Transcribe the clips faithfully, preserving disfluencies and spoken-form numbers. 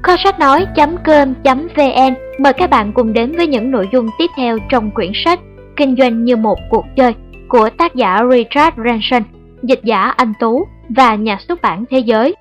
kho sách nói chấm com chấm vn mời các bạn cùng đến với những nội dung tiếp theo trong quyển sách Kinh doanh như một cuộc chơi của tác giả Richard Branson, dịch giả Anh Tú và nhà xuất bản Thế Giới.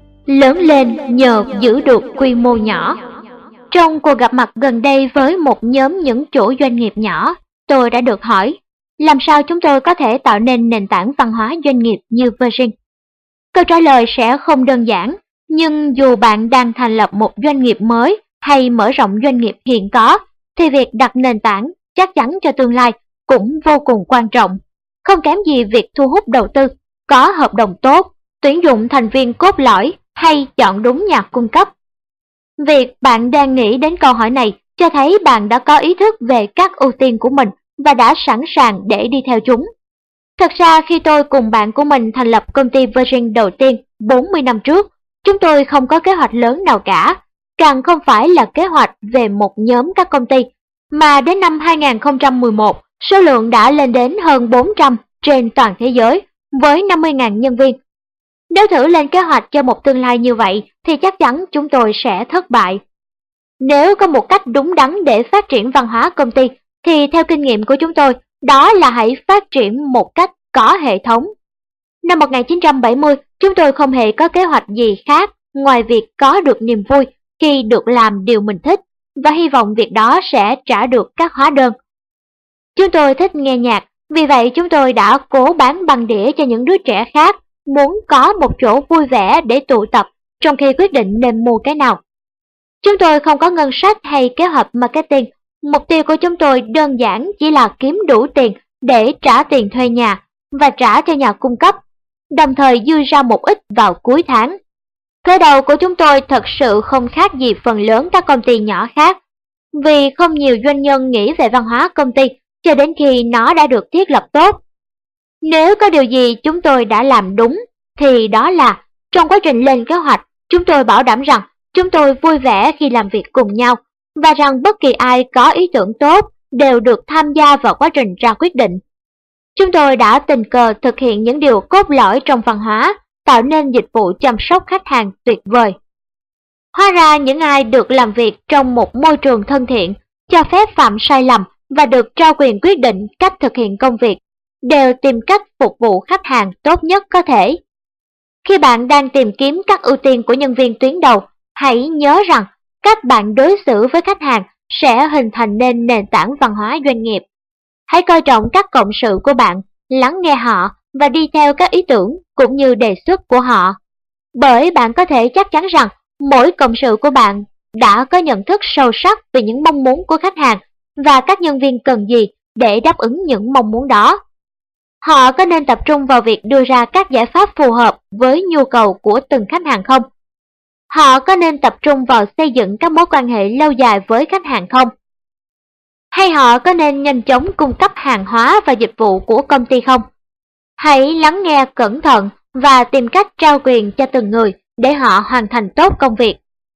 Lớn lên nhờ giữ được quy mô nhỏ. Trong cuộc gặp mặt gần đây với một nhóm những chủ doanh nghiệp nhỏ, tôi đã được hỏi làm sao chúng tôi có thể tạo nên nền tảng văn hóa doanh nghiệp như Virgin. Câu trả lời sẽ không đơn giản, nhưng dù bạn đang thành lập một doanh nghiệp mới hay mở rộng doanh nghiệp hiện có, thì việc đặt nền tảng chắc chắn cho tương lai cũng vô cùng quan trọng. Không kém gì việc thu hút đầu tư, có hợp đồng tốt, tuyển dụng thành viên cốt lõi hay chọn đúng nhà cung cấp. Việc bạn đang nghĩ đến câu hỏi này cho thấy bạn đã có ý thức về các ưu tiên của mình và đã sẵn sàng để đi theo chúng. Thật ra khi tôi cùng bạn của mình thành lập công ty Virgin đầu tiên bốn mươi năm trước, chúng tôi không có kế hoạch lớn nào cả, càng không phải là kế hoạch về một nhóm các công ty, mà đến năm hai nghìn không trăm mười một, số lượng đã lên đến hơn bốn trăm trên toàn thế giới, với năm mươi nghìn nhân viên. Nếu thử lên kế hoạch cho một tương lai như vậy, thì chắc chắn chúng tôi sẽ thất bại. Nếu có một cách đúng đắn để phát triển văn hóa công ty, thì theo kinh nghiệm của chúng tôi, đó là hãy phát triển một cách có hệ thống. Năm một nghìn chín trăm bảy mươi, chúng tôi không hề có kế hoạch gì khác ngoài việc có được niềm vui khi được làm điều mình thích và hy vọng việc đó sẽ trả được các hóa đơn. Chúng tôi thích nghe nhạc, vì vậy chúng tôi đã cố bán băng đĩa cho những đứa trẻ khác muốn có một chỗ vui vẻ để tụ tập trong khi quyết định nên mua cái nào. Chúng tôi không có ngân sách hay kế hoạch marketing. Mục tiêu của chúng tôi đơn giản chỉ là kiếm đủ tiền để trả tiền thuê nhà và trả cho nhà cung cấp, đồng thời dư ra một ít vào cuối tháng. Khởi đầu của chúng tôi thật sự không khác gì phần lớn các công ty nhỏ khác, vì không nhiều doanh nhân nghĩ về văn hóa công ty cho đến khi nó đã được thiết lập tốt. Nếu có điều gì chúng tôi đã làm đúng, thì đó là trong quá trình lên kế hoạch, chúng tôi bảo đảm rằng chúng tôi vui vẻ khi làm việc cùng nhau, và rằng bất kỳ ai có ý tưởng tốt đều được tham gia vào quá trình ra quyết định. Chúng tôi đã tình cờ thực hiện những điều cốt lõi trong văn hóa, tạo nên dịch vụ chăm sóc khách hàng tuyệt vời. Hóa ra những ai được làm việc trong một môi trường thân thiện, cho phép phạm sai lầm và được trao quyền quyết định cách thực hiện công việc, đều tìm cách phục vụ khách hàng tốt nhất có thể. Khi bạn đang tìm kiếm các ưu tiên của nhân viên tuyến đầu, hãy nhớ rằng cách bạn đối xử với khách hàng sẽ hình thành nên nền tảng văn hóa doanh nghiệp. Hãy coi trọng các cộng sự của bạn, lắng nghe họ và đi theo các ý tưởng cũng như đề xuất của họ. Bởi bạn có thể chắc chắn rằng mỗi cộng sự của bạn đã có nhận thức sâu sắc về những mong muốn của khách hàng và các nhân viên cần gì để đáp ứng những mong muốn đó. Họ có nên tập trung vào việc đưa ra các giải pháp phù hợp với nhu cầu của từng khách hàng không? Họ có nên tập trung vào xây dựng các mối quan hệ lâu dài với khách hàng không? Hay họ có nên nhanh chóng cung cấp hàng hóa và dịch vụ của công ty không? Hãy lắng nghe cẩn thận và tìm cách trao quyền cho từng người để họ hoàn thành tốt công việc.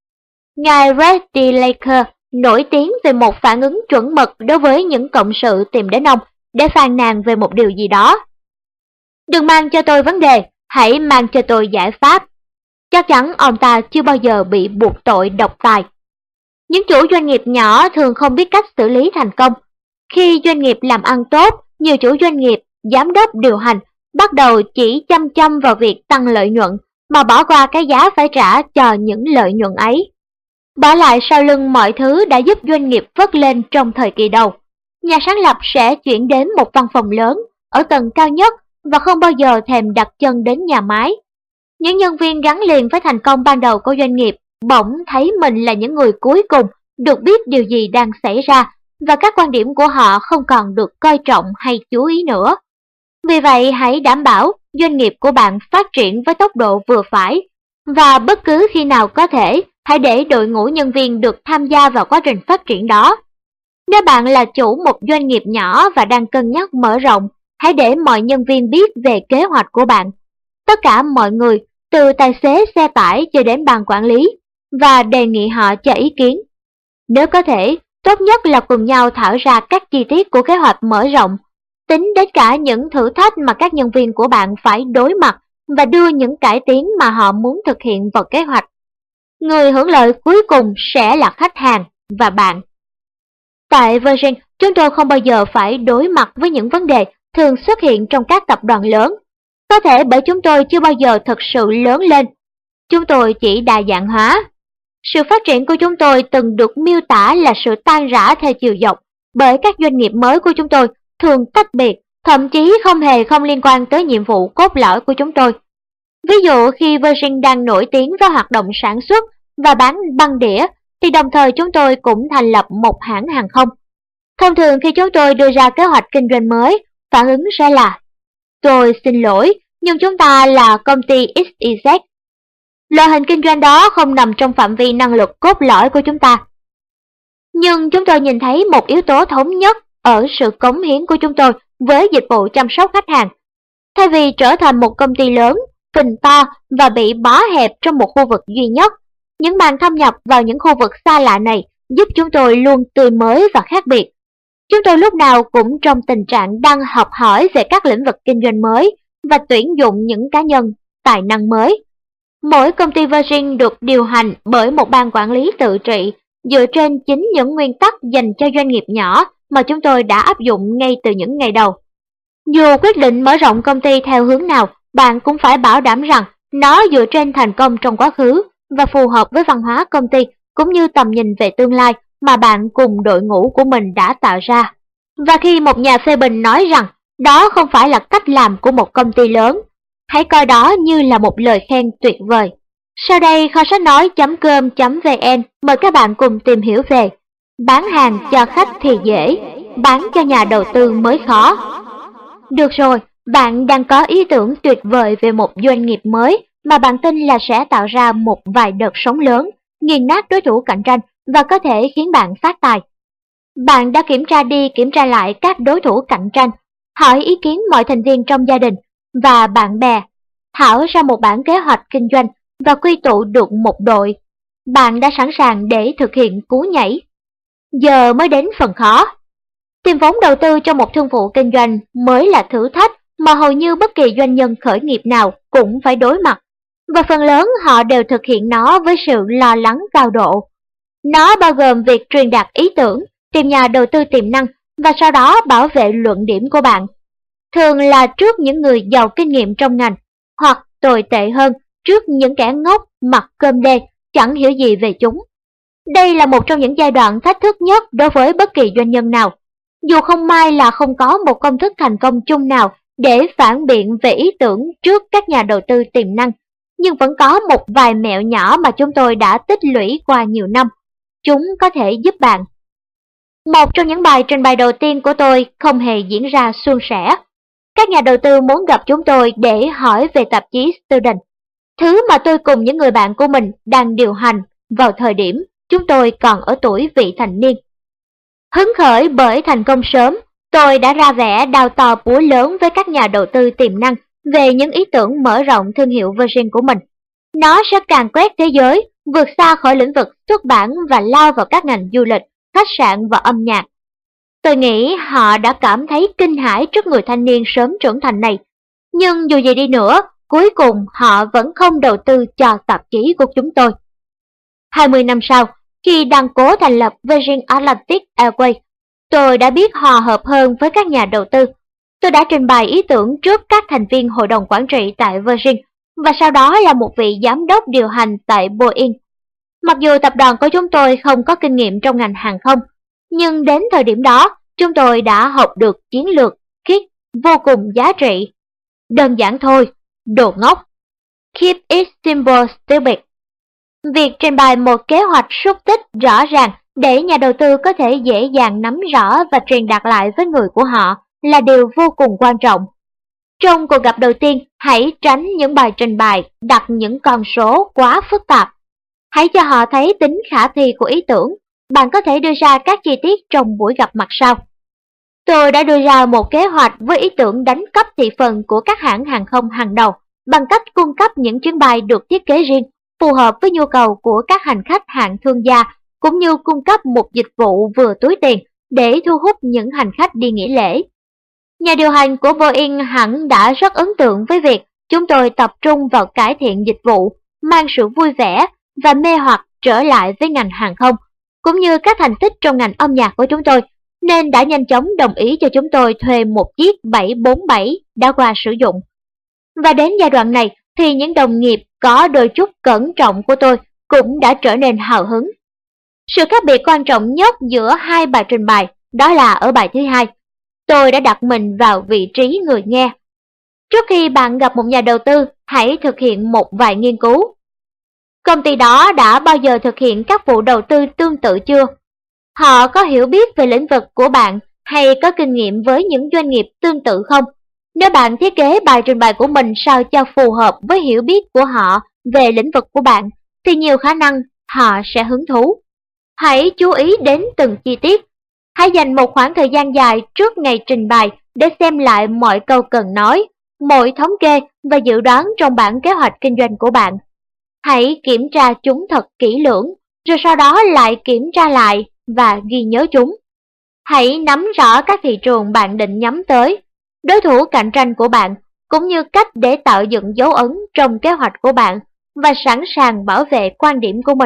Ngài Red D. Laker nổi tiếng về một phản ứng chuẩn mực đối với những cộng sự tìm đến ông để phàn nàn về một điều gì đó. Đừng mang cho tôi vấn đề, hãy mang cho tôi giải pháp. Chắc chắn ông ta chưa bao giờ bị buộc tội độc tài. Những chủ doanh nghiệp nhỏ thường không biết cách xử lý thành công. Khi doanh nghiệp làm ăn tốt, nhiều chủ doanh nghiệp, giám đốc điều hành bắt đầu chỉ chăm chăm vào việc tăng lợi nhuận mà bỏ qua cái giá phải trả cho những lợi nhuận ấy. Bỏ lại sau lưng mọi thứ đã giúp doanh nghiệp phất lên trong thời kỳ đầu. Nhà sáng lập sẽ chuyển đến một văn phòng lớn ở tầng cao nhất và không bao giờ thèm đặt chân đến nhà máy. Những nhân viên gắn liền với thành công ban đầu của doanh nghiệp bỗng thấy mình là những người cuối cùng được biết điều gì đang xảy ra, và các quan điểm của họ không còn được coi trọng hay chú ý nữa. Vì vậy, hãy đảm bảo doanh nghiệp của bạn phát triển với tốc độ vừa phải, và bất cứ khi nào có thể, hãy để đội ngũ nhân viên được tham gia vào quá trình phát triển đó. Nếu bạn là chủ một doanh nghiệp nhỏ và đang cân nhắc mở rộng, hãy để mọi nhân viên biết về kế hoạch của bạn. Tất cả mọi người, từ tài xế xe tải cho đến ban quản lý, và đề nghị họ cho ý kiến. Nếu có thể, tốt nhất là cùng nhau thảo ra các chi tiết của kế hoạch mở rộng, tính đến cả những thử thách mà các nhân viên của bạn phải đối mặt và đưa những cải tiến mà họ muốn thực hiện vào kế hoạch. Người hưởng lợi cuối cùng sẽ là khách hàng và bạn. Tại Virgin, chúng tôi không bao giờ phải đối mặt với những vấn đề thường xuất hiện trong các tập đoàn lớn. Có thể bởi chúng tôi chưa bao giờ thực sự lớn lên. Chúng tôi chỉ đa dạng hóa. Sự phát triển của chúng tôi từng được miêu tả là sự tan rã theo chiều dọc, bởi các doanh nghiệp mới của chúng tôi thường tách biệt, thậm chí không hề không liên quan tới nhiệm vụ cốt lõi của chúng tôi. Ví dụ khi Virgin đang nổi tiếng với hoạt động sản xuất và bán băng đĩa, thì đồng thời chúng tôi cũng thành lập một hãng hàng không. Thông thường khi chúng tôi đưa ra kế hoạch kinh doanh mới, phản ứng sẽ là: tôi xin lỗi, nhưng chúng ta là công ty ích i zét. Loại hình kinh doanh đó không nằm trong phạm vi năng lực cốt lõi của chúng ta. Nhưng chúng tôi nhìn thấy một yếu tố thống nhất ở sự cống hiến của chúng tôi với dịch vụ chăm sóc khách hàng. Thay vì trở thành một công ty lớn, phình to và bị bó hẹp trong một khu vực duy nhất, những màn thâm nhập vào những khu vực xa lạ này giúp chúng tôi luôn tươi mới và khác biệt. Chúng tôi lúc nào cũng trong tình trạng đang học hỏi về các lĩnh vực kinh doanh mới và tuyển dụng những cá nhân tài năng mới. Mỗi công ty Virgin được điều hành bởi một ban quản lý tự trị dựa trên chính những nguyên tắc dành cho doanh nghiệp nhỏ mà chúng tôi đã áp dụng ngay từ những ngày đầu. Dù quyết định mở rộng công ty theo hướng nào, bạn cũng phải bảo đảm rằng nó dựa trên thành công trong quá khứ và phù hợp với văn hóa công ty cũng như tầm nhìn về tương lai mà bạn cùng đội ngũ của mình đã tạo ra. Và khi một nhà phê bình nói rằng đó không phải là cách làm của một công ty lớn, hãy coi đó như là một lời khen tuyệt vời. Sau đây kho sách nói chấm com chấm vn mời các bạn cùng tìm hiểu về bán hàng cho khách thì dễ, bán cho nhà đầu tư mới khó. Được rồi, bạn đang có ý tưởng tuyệt vời về một doanh nghiệp mới mà bạn tin là sẽ tạo ra một vài đợt sóng lớn, nghiền nát đối thủ cạnh tranh và có thể khiến bạn phát tài. Bạn đã kiểm tra đi kiểm tra lại các đối thủ cạnh tranh, hỏi ý kiến mọi thành viên trong gia đình và bạn bè, thảo ra một bản kế hoạch kinh doanh và quy tụ được một đội. Bạn đã sẵn sàng để thực hiện cú nhảy. Giờ mới đến phần khó. Tìm vốn đầu tư cho một thương vụ kinh doanh mới là thử thách mà hầu như bất kỳ doanh nhân khởi nghiệp nào cũng phải đối mặt, và phần lớn họ đều thực hiện nó với sự lo lắng cao độ. Nó bao gồm việc truyền đạt ý tưởng, tìm nhà đầu tư tiềm năng và sau đó bảo vệ luận điểm của bạn, thường là trước những người giàu kinh nghiệm trong ngành, hoặc tồi tệ hơn, trước những kẻ ngốc mặc cơm đê, chẳng hiểu gì về chúng. Đây là một trong những giai đoạn thách thức nhất đối với bất kỳ doanh nhân nào. Dù không may là không có một công thức thành công chung nào để phản biện về ý tưởng trước các nhà đầu tư tiềm năng, nhưng vẫn có một vài mẹo nhỏ mà chúng tôi đã tích lũy qua nhiều năm. Chúng có thể giúp bạn. Một trong những bài trình bày đầu tiên của tôi không hề diễn ra suôn sẻ. Các nhà đầu tư muốn gặp chúng tôi để hỏi về tạp chí Student, thứ mà tôi cùng những người bạn của mình đang điều hành vào thời điểm chúng tôi còn ở tuổi vị thành niên. Hứng khởi bởi thành công sớm, tôi đã ra vẻ đào to búa lớn với các nhà đầu tư tiềm năng về những ý tưởng mở rộng thương hiệu Virgin của mình. Nó sẽ càn quét thế giới, vượt xa khỏi lĩnh vực xuất bản và lao vào các ngành du lịch, khách sạn và âm nhạc. Tôi nghĩ họ đã cảm thấy kinh hãi trước người thanh niên sớm trưởng thành này. Nhưng dù gì đi nữa, cuối cùng họ vẫn không đầu tư cho tạp chí của chúng tôi. hai mươi năm sau, khi đang cố thành lập Virgin Atlantic Airways, tôi đã biết hòa hợp hơn với các nhà đầu tư. Tôi đã trình bày ý tưởng trước các thành viên hội đồng quản trị tại Virgin và sau đó là một vị giám đốc điều hành tại Boeing. Mặc dù tập đoàn của chúng tôi không có kinh nghiệm trong ngành hàng không, nhưng đến thời điểm đó, chúng tôi đã học được chiến lược kick vô cùng giá trị. Đơn giản thôi, đồ ngốc. Keep it simple, stupid. Việc trình bày một kế hoạch xúc tích rõ ràng để nhà đầu tư có thể dễ dàng nắm rõ và truyền đạt lại với người của họ là điều vô cùng quan trọng. Trong cuộc gặp đầu tiên, hãy tránh những bài trình bày đặt những con số quá phức tạp. Hãy cho họ thấy tính khả thi của ý tưởng. Bạn có thể đưa ra các chi tiết trong buổi gặp mặt sau. Tôi đã đưa ra một kế hoạch với ý tưởng đánh cắp thị phần của các hãng hàng không hàng đầu bằng cách cung cấp những chuyến bay được thiết kế riêng, phù hợp với nhu cầu của các hành khách hạng thương gia, cũng như cung cấp một dịch vụ vừa túi tiền để thu hút những hành khách đi nghỉ lễ. Nhà điều hành của Boeing hẳn đã rất ấn tượng với việc chúng tôi tập trung vào cải thiện dịch vụ, mang sự vui vẻ và mê hoặc trở lại với ngành hàng không, cũng như các thành tích trong ngành âm nhạc của chúng tôi, nên đã nhanh chóng đồng ý cho chúng tôi thuê một chiếc bảy bốn bảy đã qua sử dụng. Và đến giai đoạn này thì những đồng nghiệp có đôi chút cẩn trọng của tôi cũng đã trở nên hào hứng. Sự khác biệt quan trọng nhất giữa hai bài trình bày đó là ở bài thứ hai, tôi đã đặt mình vào vị trí người nghe. Trước khi bạn gặp một nhà đầu tư, hãy thực hiện một vài nghiên cứu. Công ty đó đã bao giờ thực hiện các vụ đầu tư tương tự chưa? Họ có hiểu biết về lĩnh vực của bạn hay có kinh nghiệm với những doanh nghiệp tương tự không? Nếu bạn thiết kế bài trình bày của mình sao cho phù hợp với hiểu biết của họ về lĩnh vực của bạn, thì nhiều khả năng họ sẽ hứng thú. Hãy chú ý đến từng chi tiết. Hãy dành một khoảng thời gian dài trước ngày trình bày để xem lại mọi câu cần nói, mọi thống kê và dự đoán trong bản kế hoạch kinh doanh của bạn. Hãy kiểm tra chúng thật kỹ lưỡng, rồi sau đó lại kiểm tra lại và ghi nhớ chúng. Hãy nắm rõ các thị trường bạn định nhắm tới, đối thủ cạnh tranh của bạn, cũng như cách để tạo dựng dấu ấn trong kế hoạch của bạn và sẵn sàng bảo vệ quan điểm của mình.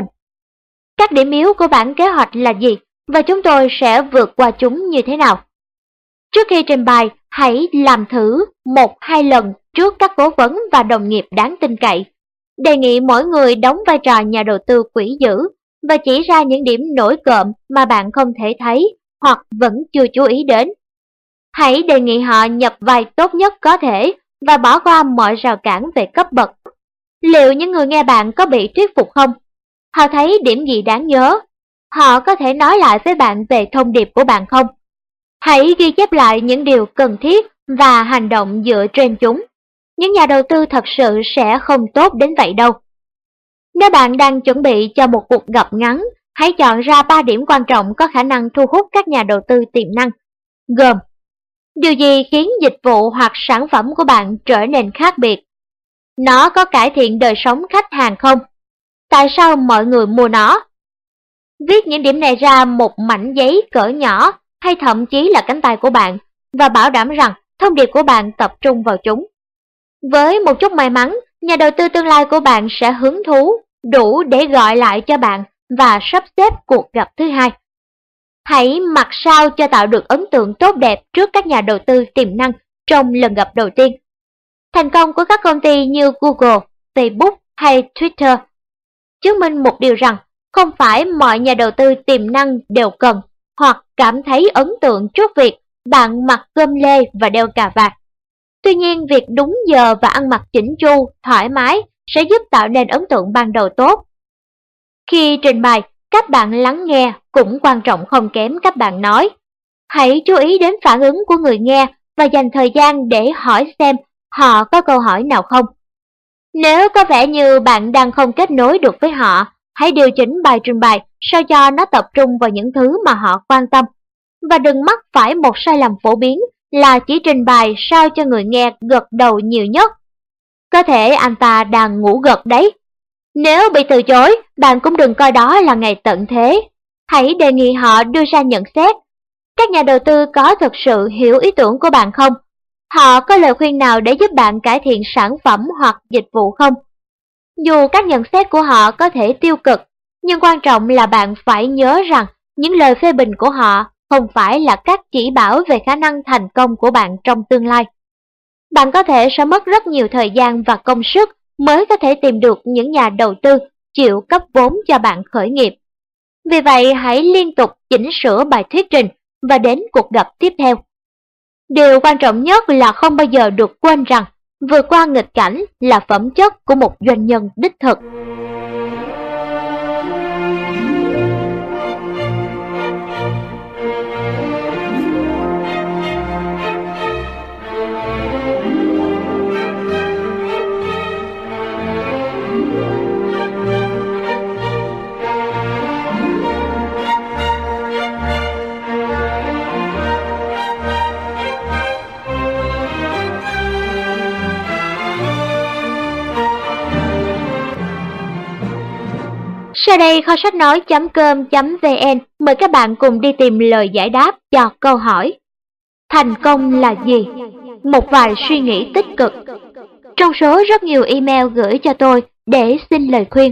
Các điểm yếu của bản kế hoạch là gì và chúng tôi sẽ vượt qua chúng như thế nào? Trước khi trình bày, hãy làm thử một hai lần trước các cố vấn và đồng nghiệp đáng tin cậy. Đề nghị mỗi người đóng vai trò nhà đầu tư quỹ dữ và chỉ ra những điểm nổi cộm mà bạn không thể thấy hoặc vẫn chưa chú ý đến. Hãy đề nghị họ nhập vai tốt nhất có thể và bỏ qua mọi rào cản về cấp bậc. Liệu những người nghe bạn có bị thuyết phục không? Họ thấy điểm gì đáng nhớ? Họ có thể nói lại với bạn về thông điệp của bạn không? Hãy ghi chép lại những điều cần thiết và hành động dựa trên chúng. Những nhà đầu tư thật sự sẽ không tốt đến vậy đâu. Nếu bạn đang chuẩn bị cho một cuộc gặp ngắn, hãy chọn ra ba điểm quan trọng có khả năng thu hút các nhà đầu tư tiềm năng, gồm: điều gì khiến dịch vụ hoặc sản phẩm của bạn trở nên khác biệt? Nó có cải thiện đời sống khách hàng không? Tại sao mọi người mua nó? Viết những điểm này ra một mảnh giấy cỡ nhỏ hay thậm chí là cánh tay của bạn và bảo đảm rằng thông điệp của bạn tập trung vào chúng. Với một chút may mắn, nhà đầu tư tương lai của bạn sẽ hứng thú đủ để gọi lại cho bạn và sắp xếp cuộc gặp thứ hai. Hãy mặc sao cho tạo được ấn tượng tốt đẹp trước các nhà đầu tư tiềm năng trong lần gặp đầu tiên. Thành công của các công ty như Google, Facebook hay Twitter chứng minh một điều rằng không phải mọi nhà đầu tư tiềm năng đều cần hoặc cảm thấy ấn tượng trước việc bạn mặc gươm lê và đeo cà vạt. Tuy nhiên, việc đúng giờ và ăn mặc chỉnh chu, thoải mái sẽ giúp tạo nên ấn tượng ban đầu tốt. Khi trình bày, các bạn lắng nghe cũng quan trọng không kém các bạn nói. Hãy chú ý đến phản ứng của người nghe và dành thời gian để hỏi xem họ có câu hỏi nào không. Nếu có vẻ như bạn đang không kết nối được với họ, hãy điều chỉnh bài trình bày sao cho nó tập trung vào những thứ mà họ quan tâm. Và đừng mắc phải một sai lầm phổ biến là chỉ trình bày sao cho người nghe gật đầu nhiều nhất. Có thể anh ta đang ngủ gật đấy. Nếu bị từ chối, bạn cũng đừng coi đó là ngày tận thế. Hãy đề nghị họ đưa ra nhận xét. Các nhà đầu tư có thực sự hiểu ý tưởng của bạn không? Họ có lời khuyên nào để giúp bạn cải thiện sản phẩm hoặc dịch vụ không? Dù các nhận xét của họ có thể tiêu cực, nhưng quan trọng là bạn phải nhớ rằng những lời phê bình của họ không phải là các chỉ bảo về khả năng thành công của bạn trong tương lai. Bạn có thể sẽ mất rất nhiều thời gian và công sức mới có thể tìm được những nhà đầu tư chịu cấp vốn cho bạn khởi nghiệp. Vì vậy, hãy liên tục chỉnh sửa bài thuyết trình và đến cuộc gặp tiếp theo. Điều quan trọng nhất là không bao giờ được quên rằng vượt qua nghịch cảnh là phẩm chất của một doanh nhân đích thực. Sau đây kho sách nói chấm com chấm vn mời các bạn cùng đi tìm lời giải đáp cho câu hỏi: thành công là gì? Một vài suy nghĩ tích cực. Trong số rất nhiều email gửi cho tôi để xin lời khuyên,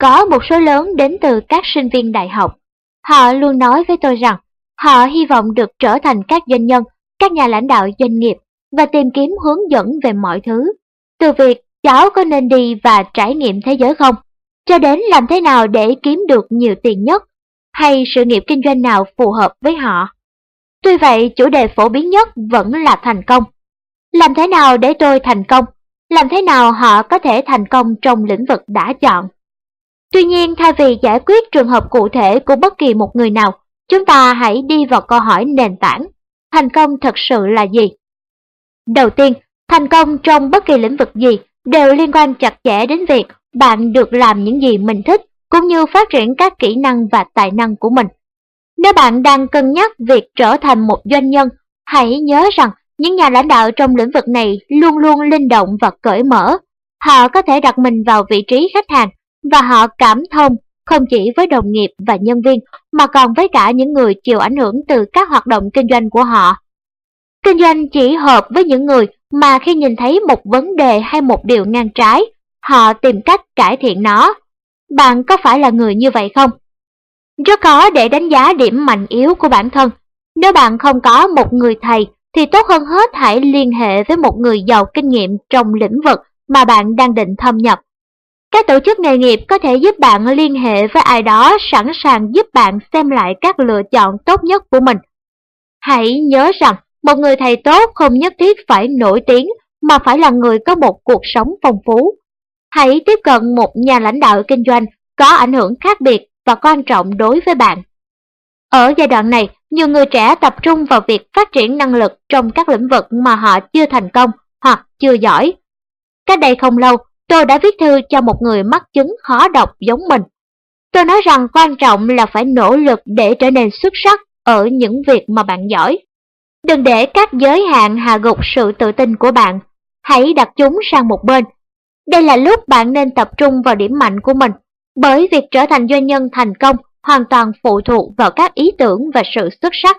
có một số lớn đến từ các sinh viên đại học. Họ luôn nói với tôi rằng họ hy vọng được trở thành các doanh nhân, các nhà lãnh đạo doanh nghiệp và tìm kiếm hướng dẫn về mọi thứ. Từ việc cháu có nên đi và trải nghiệm thế giới không, cho đến làm thế nào để kiếm được nhiều tiền nhất, hay sự nghiệp kinh doanh nào phù hợp với họ. Tuy vậy, chủ đề phổ biến nhất vẫn là thành công. Làm thế nào để tôi thành công? Làm thế nào họ có thể thành công trong lĩnh vực đã chọn? Tuy nhiên, thay vì giải quyết trường hợp cụ thể của bất kỳ một người nào, chúng ta hãy đi vào câu hỏi nền tảng: thành công thật sự là gì? Đầu tiên, thành công trong bất kỳ lĩnh vực gì đều liên quan chặt chẽ đến việc bạn được làm những gì mình thích, cũng như phát triển các kỹ năng và tài năng của mình. Nếu bạn đang cân nhắc việc trở thành một doanh nhân, hãy nhớ rằng những nhà lãnh đạo trong lĩnh vực này luôn luôn linh động và cởi mở. Họ có thể đặt mình vào vị trí khách hàng và họ cảm thông không chỉ với đồng nghiệp và nhân viên mà còn với cả những người chịu ảnh hưởng từ các hoạt động kinh doanh của họ. Kinh doanh chỉ hợp với những người mà khi nhìn thấy một vấn đề hay một điều ngang trái, họ tìm cách cải thiện nó. Bạn có phải là người như vậy không? Rất khó để đánh giá điểm mạnh yếu của bản thân. Nếu bạn không có một người thầy, thì tốt hơn hết hãy liên hệ với một người giàu kinh nghiệm trong lĩnh vực mà bạn đang định thâm nhập. Các tổ chức nghề nghiệp có thể giúp bạn liên hệ với ai đó sẵn sàng giúp bạn xem lại các lựa chọn tốt nhất của mình. Hãy nhớ rằng một người thầy tốt không nhất thiết phải nổi tiếng, mà phải là người có một cuộc sống phong phú. Hãy tiếp cận một nhà lãnh đạo kinh doanh có ảnh hưởng khác biệt và quan trọng đối với bạn. Ở giai đoạn này, nhiều người trẻ tập trung vào việc phát triển năng lực trong các lĩnh vực mà họ chưa thành công hoặc chưa giỏi. Cách đây không lâu, tôi đã viết thư cho một người mắc chứng khó đọc giống mình. Tôi nói rằng quan trọng là phải nỗ lực để trở nên xuất sắc ở những việc mà bạn giỏi. Đừng để các giới hạn hạ gục sự tự tin của bạn. Hãy đặt chúng sang một bên. Đây là lúc bạn nên tập trung vào điểm mạnh của mình, bởi việc trở thành doanh nhân thành công hoàn toàn phụ thuộc vào các ý tưởng và sự xuất sắc.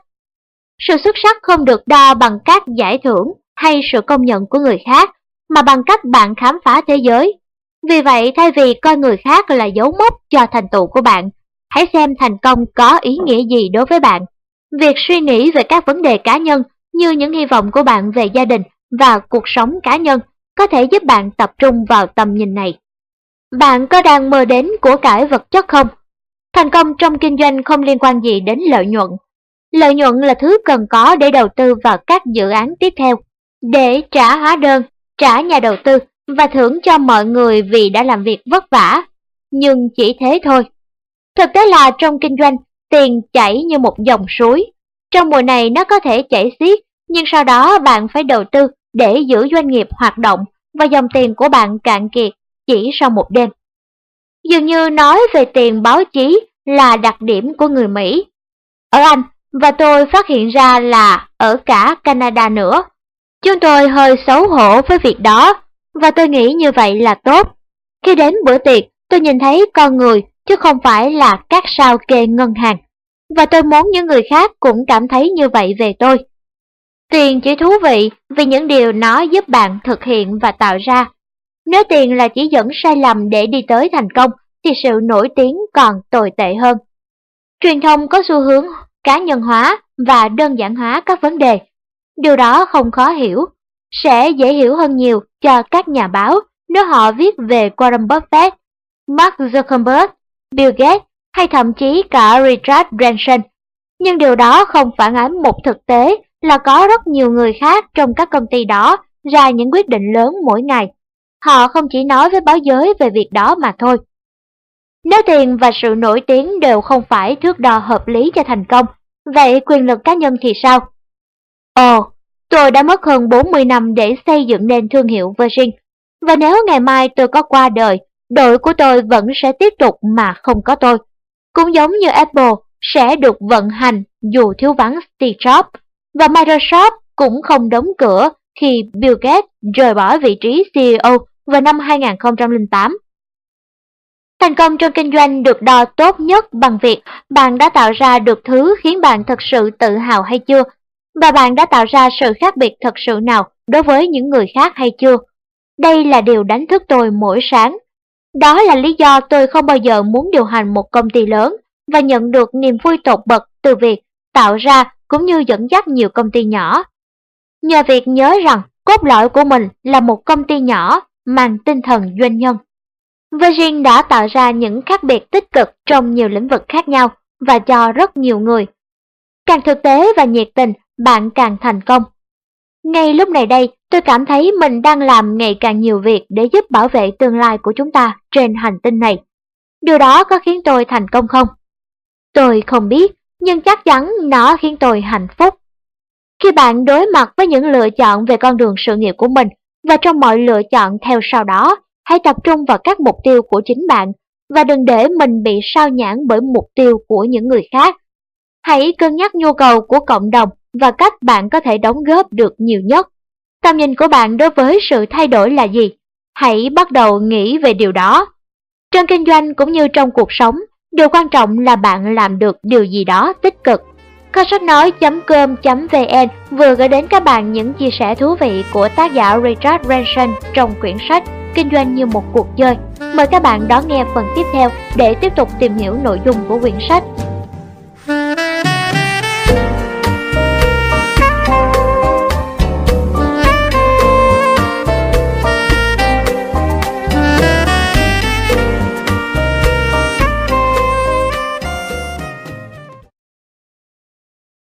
Sự xuất sắc không được đo bằng các giải thưởng hay sự công nhận của người khác, mà bằng cách bạn khám phá thế giới. Vì vậy, thay vì coi người khác là dấu mốc cho thành tựu của bạn, hãy xem thành công có ý nghĩa gì đối với bạn. Việc suy nghĩ về các vấn đề cá nhân như những hy vọng của bạn về gia đình và cuộc sống cá nhân có thể giúp bạn tập trung vào tầm nhìn này. Bạn có đang mơ đến của cải vật chất không? Thành công trong kinh doanh không liên quan gì đến lợi nhuận. Lợi nhuận là thứ cần có để đầu tư vào các dự án tiếp theo, để trả hóa đơn, trả nhà đầu tư và thưởng cho mọi người vì đã làm việc vất vả. Nhưng chỉ thế thôi. Thực tế là trong kinh doanh, tiền chảy như một dòng suối. Trong mùa này nó có thể chảy xiết, nhưng sau đó bạn phải đầu tư để giữ doanh nghiệp hoạt động và dòng tiền của bạn cạn kiệt chỉ sau một đêm. Dường như nói về tiền báo chí là đặc điểm của người Mỹ. Ở Anh, và tôi phát hiện ra là ở cả Canada nữa. Chúng tôi hơi xấu hổ với việc đó, và tôi nghĩ như vậy là tốt. Khi đến bữa tiệc, tôi nhìn thấy con người, chứ không phải là các sao kê ngân hàng. Và tôi muốn những người khác cũng cảm thấy như vậy về tôi. Tiền chỉ thú vị vì những điều nó giúp bạn thực hiện và tạo ra. Nếu tiền là chỉ dẫn sai lầm để đi tới thành công, thì sự nổi tiếng còn tồi tệ hơn. Truyền thông có xu hướng cá nhân hóa và đơn giản hóa các vấn đề. Điều đó không khó hiểu. Sẽ dễ hiểu hơn nhiều cho các nhà báo nếu họ viết về Warren Buffett, Mark Zuckerberg, Bill Gates hay thậm chí cả Richard Branson. Nhưng điều đó không phản ánh một thực tế là có rất nhiều người khác trong các công ty đó ra những quyết định lớn mỗi ngày. Họ không chỉ nói với báo giới về việc đó mà thôi. Nếu tiền và sự nổi tiếng đều không phải thước đo hợp lý cho thành công, vậy quyền lực cá nhân thì sao? Ồ, tôi đã mất hơn bốn mươi năm để xây dựng nên thương hiệu Virgin, và nếu ngày mai tôi có qua đời, đội của tôi vẫn sẽ tiếp tục mà không có tôi. Cũng giống như Apple sẽ được vận hành dù thiếu vắng Steve Jobs, và Microsoft cũng không đóng cửa khi Bill Gates rời bỏ vị trí xê e ô vào năm hai nghìn không trăm lẻ tám. Thành công trong kinh doanh được đo tốt nhất bằng việc bạn đã tạo ra được thứ khiến bạn thật sự tự hào hay chưa, và bạn đã tạo ra sự khác biệt thật sự nào đối với những người khác hay chưa. Đây là điều đánh thức tôi mỗi sáng. Đó là lý do tôi không bao giờ muốn điều hành một công ty lớn và nhận được niềm vui tột bậc từ việc tạo ra cũng như dẫn dắt nhiều công ty nhỏ. Nhờ việc nhớ rằng cốt lõi của mình là một công ty nhỏ mang tinh thần doanh nhân, Virgin đã tạo ra những khác biệt tích cực trong nhiều lĩnh vực khác nhau và cho rất nhiều người. Càng thực tế và nhiệt tình, bạn càng thành công. Ngay lúc này đây, tôi cảm thấy mình đang làm ngày càng nhiều việc để giúp bảo vệ tương lai của chúng ta trên hành tinh này. Điều đó có khiến tôi thành công không? Tôi không biết, nhưng chắc chắn nó khiến tôi hạnh phúc. Khi bạn đối mặt với những lựa chọn về con đường sự nghiệp của mình, và trong mọi lựa chọn theo sau đó, hãy tập trung vào các mục tiêu của chính bạn và đừng để mình bị sao nhãng bởi mục tiêu của những người khác. Hãy cân nhắc nhu cầu của cộng đồng và cách bạn có thể đóng góp được nhiều nhất. Tầm nhìn của bạn đối với sự thay đổi là gì? Hãy bắt đầu nghĩ về điều đó. Trong kinh doanh cũng như trong cuộc sống, điều quan trọng là bạn làm được điều gì đó tích cực. Kho sách nói chấm com chấm vn vừa gửi đến các bạn những chia sẻ thú vị của tác giả Richard Branson trong quyển sách Kinh doanh như một cuộc chơi. Mời các bạn đón nghe phần tiếp theo để tiếp tục tìm hiểu nội dung của quyển sách.